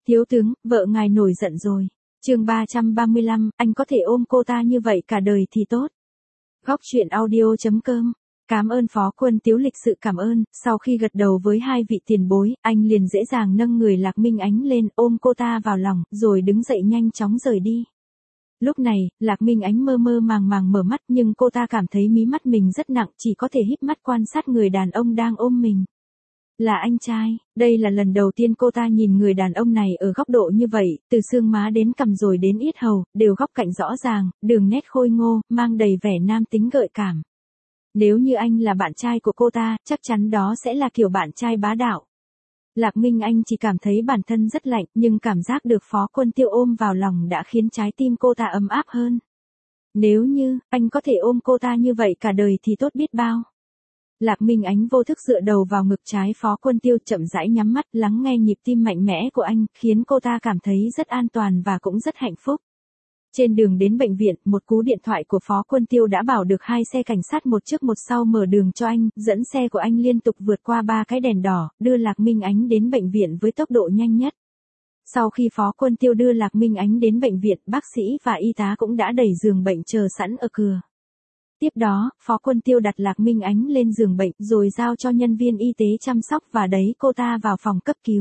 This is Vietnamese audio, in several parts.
Thiếu tướng, vợ ngài nổi giận rồi. Chương 335, anh có thể ôm cô ta như vậy cả đời thì tốt. Góc truyện audio.com. Cảm ơn Phó Quân Tiếu lịch sự cảm ơn, sau khi gật đầu với hai vị tiền bối, anh liền dễ dàng nâng người Lạc Minh Ánh lên, ôm cô ta vào lòng, rồi đứng dậy nhanh chóng rời đi. Lúc này, Lạc Minh Ánh mơ mơ màng màng mở mắt nhưng cô ta cảm thấy mí mắt mình rất nặng, chỉ có thể híp mắt quan sát người đàn ông đang ôm mình. Là anh trai, đây là lần đầu tiên cô ta nhìn người đàn ông này ở góc độ như vậy, từ xương má đến cằm rồi đến yết hầu, đều góc cạnh rõ ràng, đường nét khôi ngô, mang đầy vẻ nam tính gợi cảm. Nếu như anh là bạn trai của cô ta, chắc chắn đó sẽ là kiểu bạn trai bá đạo. Lạc Minh Anh chỉ cảm thấy bản thân rất lạnh, nhưng cảm giác được Phó Quân Tiêu ôm vào lòng đã khiến trái tim cô ta ấm áp hơn. Nếu như, anh có thể ôm cô ta như vậy cả đời thì tốt biết bao. Lạc Minh Ánh vô thức dựa đầu vào ngực trái Phó Quân Tiêu, chậm rãi nhắm mắt lắng nghe nhịp tim mạnh mẽ của anh, khiến cô ta cảm thấy rất an toàn và cũng rất hạnh phúc. Trên đường đến bệnh viện, một cú điện thoại của Phó Quân Tiêu đã bảo được hai xe cảnh sát một trước một sau mở đường cho anh, dẫn xe của anh liên tục vượt qua 3 cái đèn đỏ, đưa Lạc Minh Ánh đến bệnh viện với tốc độ nhanh nhất. Sau khi Phó Quân Tiêu đưa Lạc Minh Ánh đến bệnh viện, bác sĩ và y tá cũng đã đẩy giường bệnh chờ sẵn ở cửa. Tiếp đó, Phó Quân Tiêu đặt Lạc Minh Ánh lên giường bệnh rồi giao cho nhân viên y tế chăm sóc và đẩy cô ta vào phòng cấp cứu.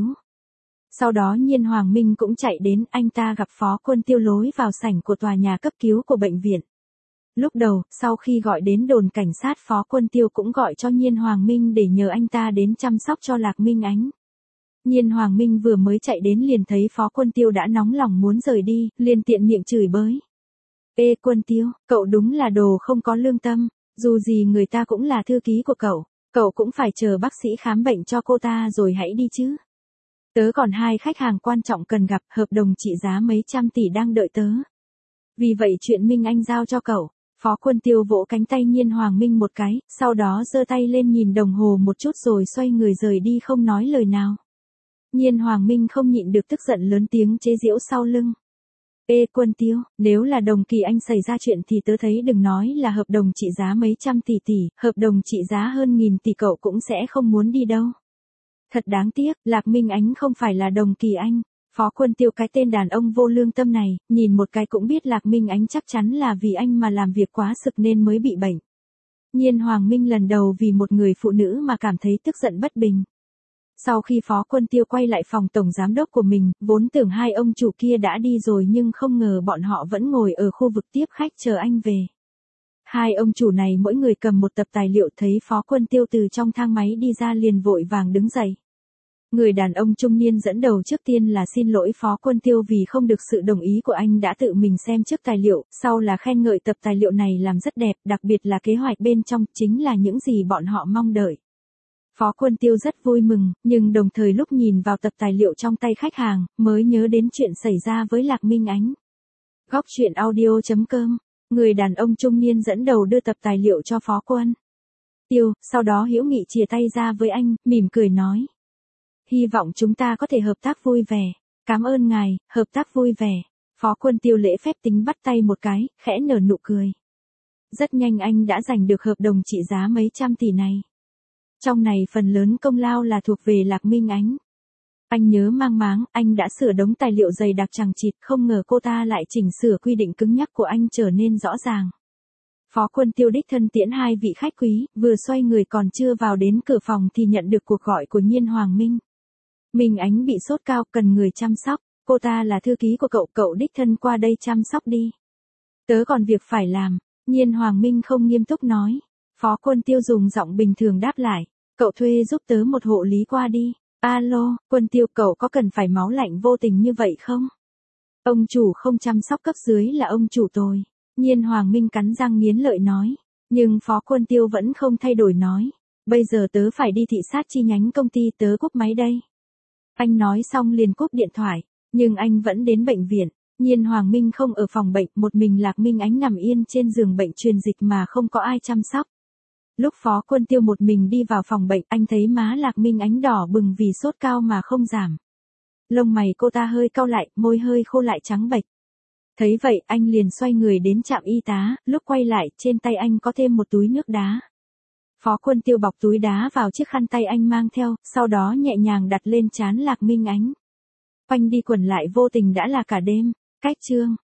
Sau đó Nhiên Hoàng Minh cũng chạy đến, anh ta gặp Phó Quân Tiêu lối vào sảnh của tòa nhà cấp cứu của bệnh viện. Lúc đầu, sau khi gọi đến đồn cảnh sát, Phó Quân Tiêu cũng gọi cho Nhiên Hoàng Minh để nhờ anh ta đến chăm sóc cho Lạc Minh Ánh. Nhiên Hoàng Minh vừa mới chạy đến liền thấy Phó Quân Tiêu đã nóng lòng muốn rời đi, liền tiện miệng chửi bới. Ê Quân Tiêu, cậu đúng là đồ không có lương tâm, dù gì người ta cũng là thư ký của cậu cũng phải chờ bác sĩ khám bệnh cho cô ta rồi hãy đi chứ. Tớ còn hai khách hàng quan trọng cần gặp, hợp đồng trị giá mấy trăm tỷ đang đợi tớ. Vì vậy chuyện Minh Anh giao cho cậu. Phó Quân Tiêu vỗ cánh tay Nhiên Hoàng Minh một cái, sau đó giơ tay lên nhìn đồng hồ một chút rồi xoay người rời đi không nói lời nào. Nhiên Hoàng Minh không nhịn được tức giận lớn tiếng chế giễu sau lưng. Ê Quân Tiêu, nếu là đồng kỳ anh xảy ra chuyện thì tớ thấy đừng nói là hợp đồng trị giá mấy trăm tỷ, hợp đồng trị giá hơn nghìn tỷ cậu cũng sẽ không muốn đi đâu. Thật đáng tiếc, Lạc Minh Ánh không phải là đồng kỳ anh. Phó Quân Tiêu, cái tên đàn ông vô lương tâm này, nhìn một cái cũng biết Lạc Minh Ánh chắc chắn là vì anh mà làm việc quá sực nên mới bị bệnh. Nhiên Hoàng Minh lần đầu vì một người phụ nữ mà cảm thấy tức giận bất bình. Sau khi Phó Quân Tiêu quay lại phòng tổng giám đốc của mình, vốn tưởng hai ông chủ kia đã đi rồi nhưng không ngờ bọn họ vẫn ngồi ở khu vực tiếp khách chờ anh về. Hai ông chủ này mỗi người cầm một tập tài liệu, thấy Phó Quân Tiêu từ trong thang máy đi ra liền vội vàng đứng dậy. Người đàn ông trung niên dẫn đầu trước tiên là xin lỗi Phó Quân Tiêu vì không được sự đồng ý của anh đã tự mình xem trước tài liệu, sau là khen ngợi tập tài liệu này làm rất đẹp, đặc biệt là kế hoạch bên trong, chính là những gì bọn họ mong đợi. Phó Quân Tiêu rất vui mừng, nhưng đồng thời lúc nhìn vào tập tài liệu trong tay khách hàng, mới nhớ đến chuyện xảy ra với Lạc Minh Ánh. Góc truyện audio.com. Người đàn ông trung niên dẫn đầu đưa tập tài liệu cho Phó Quân Tiêu, sau đó hữu nghị chìa tay ra với anh, mỉm cười nói. Hy vọng chúng ta có thể hợp tác vui vẻ. Cảm ơn ngài, hợp tác vui vẻ. Phó Quân Tiêu lễ phép tính bắt tay một cái, khẽ nở nụ cười. Rất nhanh anh đã giành được hợp đồng trị giá mấy trăm tỷ này. Trong này phần lớn công lao là thuộc về Lạc Minh Ánh. Anh nhớ mang máng, anh đã sửa đống tài liệu dày đặc chằng chịt, không ngờ cô ta lại chỉnh sửa quy định cứng nhắc của anh trở nên rõ ràng. Phó Quân Tiêu đích thân tiễn hai vị khách quý, vừa xoay người còn chưa vào đến cửa phòng thì nhận được cuộc gọi của Nhiên Hoàng Minh. Minh Ánh bị sốt cao, cần người chăm sóc, cô ta là thư ký của cậu đích thân qua đây chăm sóc đi. Tớ còn việc phải làm, Nhiên Hoàng Minh không nghiêm túc nói. Phó Quân Tiêu dùng giọng bình thường đáp lại, cậu thuê giúp tớ một hộ lý qua đi. Alo, Quân Tiêu, cậu có cần phải máu lạnh vô tình như vậy không? Ông chủ không chăm sóc cấp dưới là ông chủ tồi. Nhiên Hoàng Minh cắn răng nghiến lợi nói. Nhưng Phó Quân Tiêu vẫn không thay đổi nói. Bây giờ tớ phải đi thị sát chi nhánh công ty, tớ cúp máy đây. Anh nói xong liền cúp điện thoại, nhưng anh vẫn đến bệnh viện. Nhiên Hoàng Minh không ở phòng bệnh, một mình Lạc Minh Ánh nằm yên trên giường bệnh truyền dịch mà không có ai chăm sóc. Lúc Phó Quân Tiêu một mình đi vào phòng bệnh, anh thấy má Lạc Minh Ánh đỏ bừng vì sốt cao mà không giảm. Lông mày cô ta hơi cau lại, môi hơi khô lại trắng bệch. Thấy vậy, anh liền xoay người đến trạm y tá, lúc quay lại, trên tay anh có thêm một túi nước đá. Phó Quân Tiêu bọc túi đá vào chiếc khăn tay anh mang theo, sau đó nhẹ nhàng đặt lên trán Lạc Minh Ánh. Quanh đi quẩn lại vô tình đã là cả đêm. Cách chương